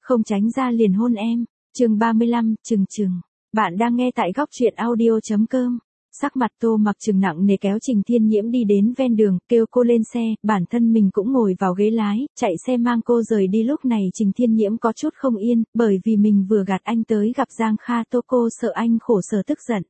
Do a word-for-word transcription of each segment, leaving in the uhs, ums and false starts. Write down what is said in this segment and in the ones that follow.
Không tránh ra liền hôn em. Chương ba mươi lăm, Trừng Trừng. Bạn đang nghe tại góc truyện audio chấm com. Sắc mặt Tô Mặc Trừng nặng nề kéo Trình Thiên Nhiễm đi đến ven đường, kêu cô lên xe, bản thân mình cũng ngồi vào ghế lái, chạy xe mang cô rời đi. Lúc này Trình Thiên Nhiễm có chút không yên, bởi vì mình vừa gạt anh tới gặp Giang Kha Tô, cô sợ anh khổ sở tức giận.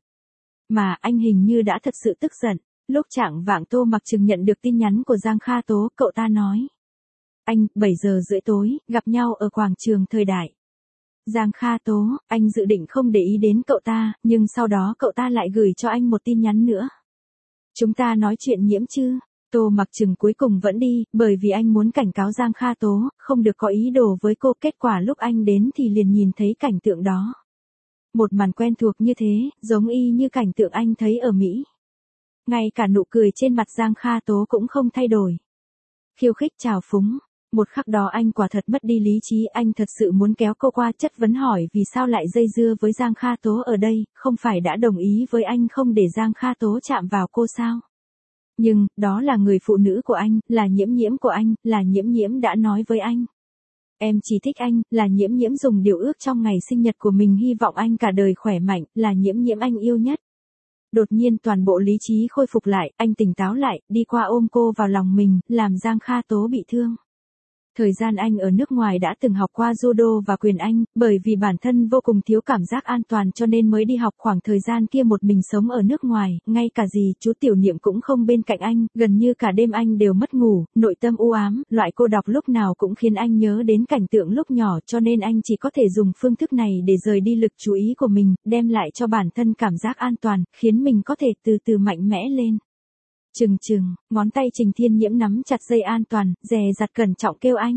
Mà anh hình như đã thật sự tức giận. Lúc chạng vạng Tô Mặc Trừng nhận được tin nhắn của Giang Kha Tố, cậu ta nói: Anh, bảy giờ rưỡi tối, gặp nhau ở quảng trường Thời Đại. Giang Kha Tố, anh dự định không để ý đến cậu ta, nhưng sau đó cậu ta lại gửi cho anh một tin nhắn nữa. Chúng ta nói chuyện Nhiễm chứ? Tô Mặc Trừng cuối cùng vẫn đi, bởi vì anh muốn cảnh cáo Giang Kha Tố, không được có ý đồ với cô. Kết quả lúc anh đến thì liền nhìn thấy cảnh tượng đó. Một màn quen thuộc như thế, giống y như cảnh tượng anh thấy ở Mỹ. Ngay cả nụ cười trên mặt Giang Kha Tố cũng không thay đổi. Khiêu khích trào phúng. Một khắc đó anh quả thật mất đi lý trí, anh thật sự muốn kéo cô qua chất vấn hỏi vì sao lại dây dưa với Giang Kha Tố ở đây, không phải đã đồng ý với anh không để Giang Kha Tố chạm vào cô sao? Nhưng, đó là người phụ nữ của anh, là Nhiễm Nhiễm của anh, là Nhiễm Nhiễm đã nói với anh. Em chỉ thích anh, là Nhiễm Nhiễm dùng điều ước trong ngày sinh nhật của mình hy vọng anh cả đời khỏe mạnh, là Nhiễm Nhiễm anh yêu nhất. Đột nhiên toàn bộ lý trí khôi phục lại, anh tỉnh táo lại, đi qua ôm cô vào lòng mình, làm Giang Kha Tố bị thương. Thời gian anh ở nước ngoài đã từng học qua judo và quyền Anh, bởi vì bản thân vô cùng thiếu cảm giác an toàn cho nên mới đi học. Khoảng thời gian kia một mình sống ở nước ngoài, ngay cả gì chú tiểu niệm cũng không bên cạnh anh, gần như cả đêm anh đều mất ngủ, nội tâm u ám, loại cô độc lúc nào cũng khiến anh nhớ đến cảnh tượng lúc nhỏ, cho nên anh chỉ có thể dùng phương thức này để rời đi lực chú ý của mình, đem lại cho bản thân cảm giác an toàn, khiến mình có thể từ từ mạnh mẽ lên. Trừng Trừng, ngón tay Trình Thiên Nhiễm nắm chặt dây an toàn, dè dặt cẩn trọng kêu anh.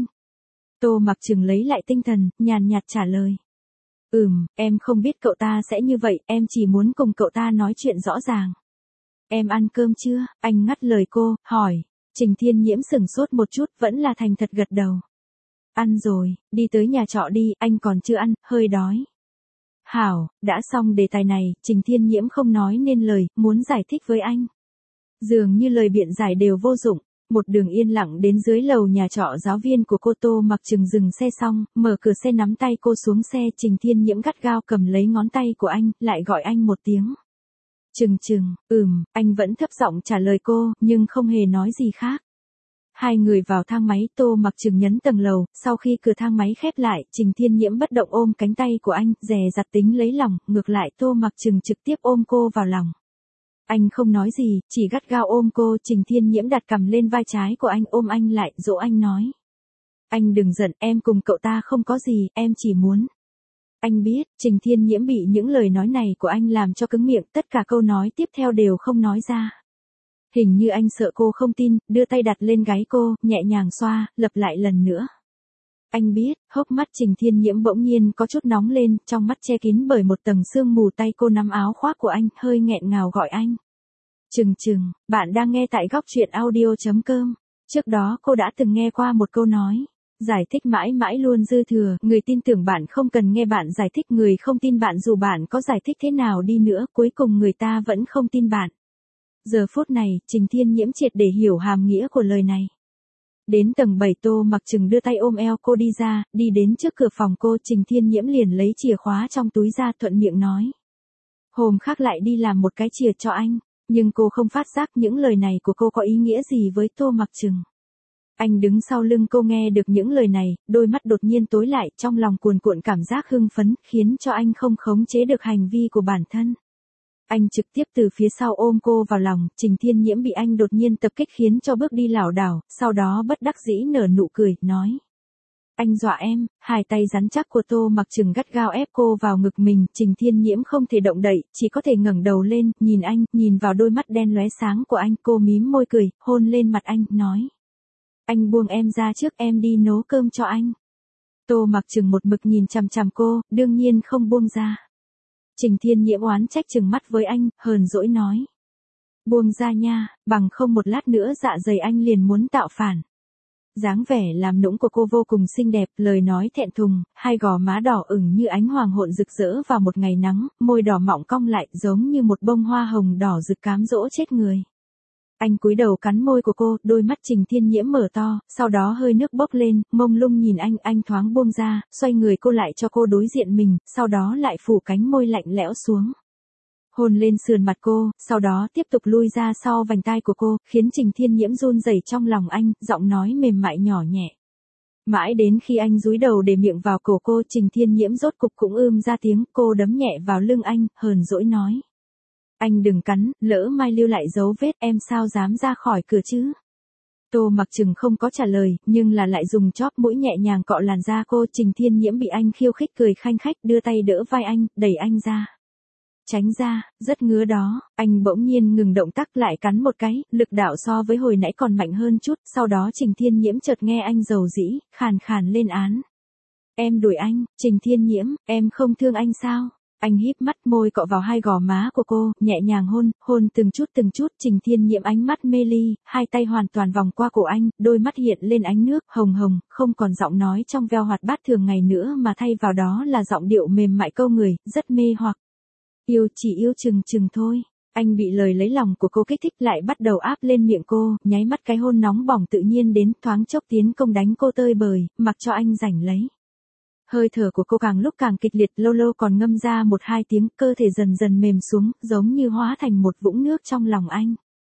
Tô Mặc Trừng lấy lại tinh thần, nhàn nhạt trả lời. Ừm, em không biết cậu ta sẽ như vậy, em chỉ muốn cùng cậu ta nói chuyện rõ ràng. Em ăn cơm chưa? Anh ngắt lời cô, hỏi. Trình Thiên Nhiễm sửng sốt một chút, vẫn là thành thật gật đầu. Ăn rồi, đi tới nhà trọ đi, anh còn chưa ăn, hơi đói. Hảo, đã xong đề tài này, Trình Thiên Nhiễm không nói nên lời, muốn giải thích với anh. Dường như lời biện giải đều vô dụng, một đường yên lặng đến dưới lầu nhà trọ giáo viên của cô. Tô Mặc Trừng dừng xe xong, mở cửa xe nắm tay cô xuống xe. Trình Thiên Nhiễm gắt gao cầm lấy ngón tay của anh, lại gọi anh một tiếng. Trừng Trừng, ừm, anh vẫn thấp giọng trả lời cô, nhưng không hề nói gì khác. Hai người vào thang máy, Tô Mặc Trừng nhấn tầng lầu, sau khi cửa thang máy khép lại, Trình Thiên Nhiễm bất động ôm cánh tay của anh, dè dặt tính lấy lòng, ngược lại Tô Mặc Trừng trực tiếp ôm cô vào lòng. Anh không nói gì, chỉ gắt gao ôm cô. Trình Thiên Nhiễm đặt cằm lên vai trái của anh, ôm anh lại, dỗ anh nói. Anh đừng giận, em cùng cậu ta không có gì, em chỉ muốn. Anh biết, Trình Thiên Nhiễm bị những lời nói này của anh làm cho cứng miệng, tất cả câu nói tiếp theo đều không nói ra. Hình như anh sợ cô không tin, đưa tay đặt lên gáy cô, nhẹ nhàng xoa, lặp lại lần nữa. Anh biết, hốc mắt Trình Thiên Nhiễm bỗng nhiên có chút nóng lên, trong mắt che kín bởi một tầng sương mù. Tay cô nắm áo khoác của anh, hơi nghẹn ngào gọi anh. Trừng Trừng, bạn đang nghe tại góc truyện audio chấm com. Trước đó cô đã từng nghe qua một câu nói. Giải thích mãi mãi luôn dư thừa, người tin tưởng bạn không cần nghe bạn giải thích, người không tin bạn dù bạn có giải thích thế nào đi nữa, cuối cùng người ta vẫn không tin bạn. Giờ phút này, Trình Thiên Nhiễm triệt để hiểu hàm nghĩa của lời này. Đến tầng bảy, Tô Mặc Trừng đưa tay ôm eo cô đi ra, đi đến trước cửa phòng cô. Trình Thiên Nhiễm liền lấy chìa khóa trong túi ra, thuận miệng nói. Hôm khác lại đi làm một cái chìa cho anh, nhưng cô không phát giác những lời này của cô có ý nghĩa gì với Tô Mặc Trừng. Anh đứng sau lưng cô nghe được những lời này, đôi mắt đột nhiên tối lại, trong lòng cuồn cuộn cảm giác hưng phấn, khiến cho anh không khống chế được hành vi của bản thân. Anh trực tiếp từ phía sau ôm cô vào lòng. Trình Thiên Nhiễm bị anh đột nhiên tập kích khiến cho bước đi lảo đảo, sau đó bất đắc dĩ nở nụ cười, nói. Anh dọa em. Hai tay rắn chắc của Tô Mặc Trừng gắt gao ép cô vào ngực mình. Trình Thiên Nhiễm không thể động đậy, chỉ có thể ngẩng đầu lên, nhìn anh, nhìn vào đôi mắt đen lóe sáng của anh. Cô mím môi cười, hôn lên mặt anh, nói. Anh buông em ra trước, em đi nấu cơm cho anh. Tô Mặc Trừng một mực nhìn chằm chằm cô, đương nhiên không buông ra. Trình Thiên Nhiễm oán trách trừng mắt với anh, hờn dỗi nói. Buông ra nha, bằng không một lát nữa dạ dày anh liền muốn tạo phản. Dáng vẻ làm nũng của cô vô cùng xinh đẹp, lời nói thẹn thùng, hai gò má đỏ ửng như ánh hoàng hôn rực rỡ vào một ngày nắng, môi đỏ mọng cong lại giống như một bông hoa hồng đỏ rực cám dỗ chết người. Anh cúi đầu cắn môi của cô, đôi mắt Trình Thiên Nhiễm mở to, sau đó hơi nước bốc lên, mông lung nhìn anh, anh thoáng buông ra, xoay người cô lại cho cô đối diện mình, sau đó lại phủ cánh môi lạnh lẽo xuống. Hôn lên sườn mặt cô, sau đó tiếp tục lui ra sau vành tai của cô, khiến Trình Thiên Nhiễm run rẩy trong lòng anh, giọng nói mềm mại nhỏ nhẹ. Mãi đến khi anh dúi đầu để miệng vào cổ cô, Trình Thiên Nhiễm rốt cục cũng ưm ra tiếng, cô đấm nhẹ vào lưng anh, hờn dỗi nói. Anh đừng cắn, lỡ mai lưu lại dấu vết, em sao dám ra khỏi cửa chứ? Tô Mặc Trừng không có trả lời, nhưng là lại dùng chóp mũi nhẹ nhàng cọ làn da cô. Trình Thiên Nhiễm bị anh khiêu khích cười khanh khách, đưa tay đỡ vai anh, đẩy anh ra. Tránh ra, rất ngứa đó. Anh bỗng nhiên ngừng động tác lại cắn một cái, lực đạo so với hồi nãy còn mạnh hơn chút. Sau đó Trình Thiên Nhiễm chợt nghe anh dầu dĩ, khàn khàn lên án. Em đuổi anh, Trình Thiên Nhiễm, em không thương anh sao? Anh híp mắt, môi cọ vào hai gò má của cô, nhẹ nhàng hôn, hôn từng chút từng chút. Trình Thiên Nhiễm ánh mắt mê ly, hai tay hoàn toàn vòng qua cổ anh, đôi mắt hiện lên ánh nước, hồng hồng, không còn giọng nói trong veo hoạt bát thường ngày nữa mà thay vào đó là giọng điệu mềm mại câu người, rất mê hoặc. Yêu chỉ yêu chừng chừng thôi. Anh bị lời lấy lòng của cô kích thích lại bắt đầu áp lên miệng cô, nháy mắt cái hôn nóng bỏng tự nhiên đến, thoáng chốc tiến công đánh cô tơi bời, mặc cho anh giành lấy. Hơi thở của cô càng lúc càng kịch liệt, lâu lâu còn ngâm ra một hai tiếng, cơ thể dần dần mềm xuống, giống như hóa thành một vũng nước trong lòng anh.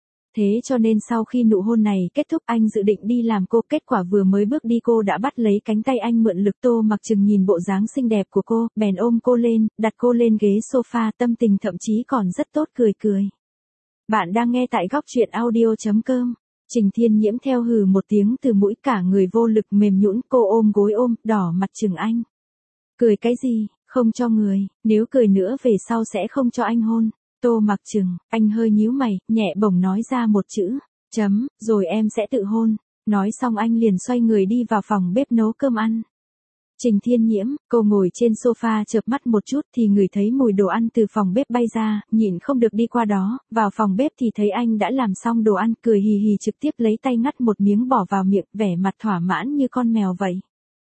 Thế cho nên sau khi nụ hôn này kết thúc, anh dự định đi làm cô, kết quả vừa mới bước đi cô đã bắt lấy cánh tay anh mượn lực. Tô Mặc Trừng nhìn bộ dáng xinh đẹp của cô, bèn ôm cô lên, đặt cô lên ghế sofa, tâm tình thậm chí còn rất tốt, cười cười. Bạn đang nghe tại góc truyện audio chấm com. Trình Thiên Nhiễm theo hừ một tiếng từ mũi, cả người vô lực mềm nhũn, cô ôm gối ôm, đỏ mặt chừng anh. Cười cái gì, không cho người, nếu cười nữa về sau sẽ không cho anh hôn. Tô Mặc Trừng, anh hơi nhíu mày, nhẹ bổng nói ra một chữ, chấm, rồi em sẽ tự hôn. Nói xong anh liền xoay người đi vào phòng bếp nấu cơm ăn. Trình Thiên Nhiễm, cô ngồi trên sofa chợp mắt một chút thì ngửi thấy mùi đồ ăn từ phòng bếp bay ra, nhịn không được đi qua đó, vào phòng bếp thì thấy anh đã làm xong đồ ăn, cười hì hì trực tiếp lấy tay ngắt một miếng bỏ vào miệng, vẻ mặt thỏa mãn như con mèo vậy.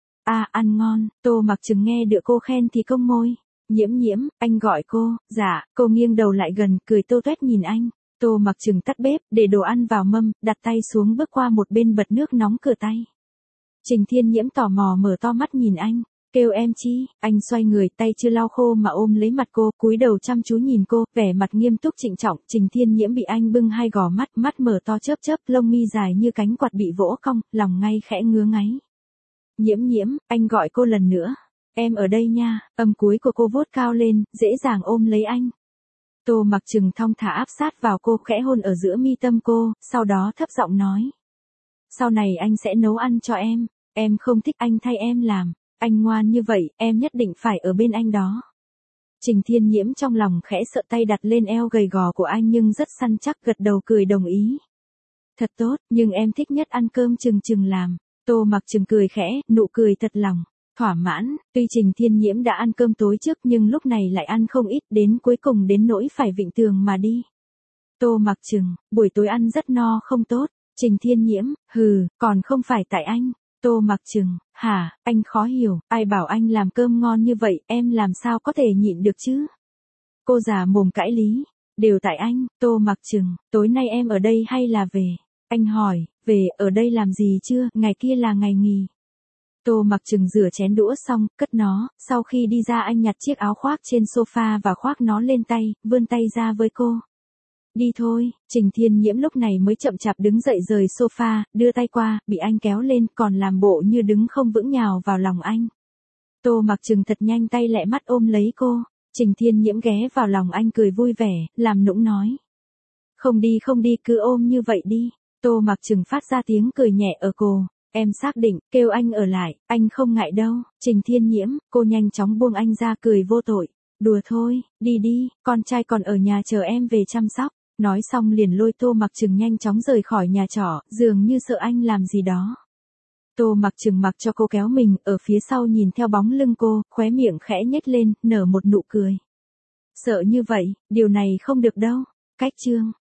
À, ăn ngon. Tô Mặc Trừng nghe được cô khen thì cong môi. Nhiễm Nhiễm, anh gọi cô. Dạ. Cô nghiêng đầu lại gần, cười tô toét nhìn anh. Tô Mặc Trừng tắt bếp, để đồ ăn vào mâm, đặt tay xuống bước qua một bên bật nước nóng rửa tay. Trình Thiên Nhiễm tò mò mở to mắt nhìn anh, kêu em chi. Anh xoay người, tay chưa lau khô mà ôm lấy mặt cô, cúi đầu chăm chú nhìn cô, vẻ mặt nghiêm túc trịnh trọng. Trình Thiên Nhiễm bị anh bưng hai gò mắt, mắt mở to chớp chớp, lông mi dài như cánh quạt bị vỗ cong, lòng ngay khẽ ngứa ngáy. Nhiễm Nhiễm, anh gọi cô lần nữa. Em ở đây nha. Âm cuối của cô vuốt cao lên, dễ dàng ôm lấy anh. Tô Mặc Trừng thong thả áp sát vào cô, khẽ hôn ở giữa mi tâm cô, sau đó thấp giọng nói. Sau này anh sẽ nấu ăn cho em. Em không thích anh thay em làm. Anh ngoan như vậy, em nhất định phải ở bên anh đó. Trình Thiên Nhiễm trong lòng khẽ sợ, tay đặt lên eo gầy gò của anh nhưng rất săn chắc, gật đầu cười đồng ý. Thật tốt, nhưng em thích nhất ăn cơm Trừng Trừng làm. Tô Mặc Trừng cười khẽ, nụ cười thật lòng, thỏa mãn. Tuy Trình Thiên Nhiễm đã ăn cơm tối trước nhưng lúc này lại ăn không ít, đến cuối cùng đến nỗi phải vịn tường mà đi. Tô Mặc Trừng, buổi tối ăn rất no không tốt. Trình Thiên Nhiễm, hừ, còn không phải tại anh. Tô Mặc Trừng, hả, anh khó hiểu, ai bảo anh làm cơm ngon như vậy, em làm sao có thể nhịn được chứ? Cô già mồm cãi lý, đều tại anh. Tô Mặc Trừng, tối nay em ở đây hay là về? Anh hỏi, về, ở đây làm gì chưa, ngày kia là ngày nghỉ. Tô Mặc Trừng rửa chén đũa xong, cất nó, sau khi đi ra anh nhặt chiếc áo khoác trên sofa và khoác nó lên tay, vươn tay ra với cô. Đi thôi. Trình Thiên Nhiễm lúc này mới chậm chạp đứng dậy rời sofa, đưa tay qua, bị anh kéo lên, còn làm bộ như đứng không vững nhào vào lòng anh. Tô Mặc Trừng thật nhanh tay lẹ mắt ôm lấy cô. Trình Thiên Nhiễm ghé vào lòng anh cười vui vẻ, làm nũng nói. Không đi không đi, cứ ôm như vậy đi. Tô Mặc Trừng phát ra tiếng cười nhẹ ở cổ. Em xác định, kêu anh ở lại, anh không ngại đâu. Trình Thiên Nhiễm, cô nhanh chóng buông anh ra, cười vô tội. Đùa thôi, đi đi, con trai còn ở nhà chờ em về chăm sóc. Nói xong liền lôi Tô Mặc Trừng nhanh chóng rời khỏi nhà trọ, dường như sợ anh làm gì đó. Tô Mặc Trừng mặc cho cô kéo mình, ở phía sau nhìn theo bóng lưng cô, khóe miệng khẽ nhếch lên, nở một nụ cười. Sợ như vậy, điều này không được đâu. Cách chương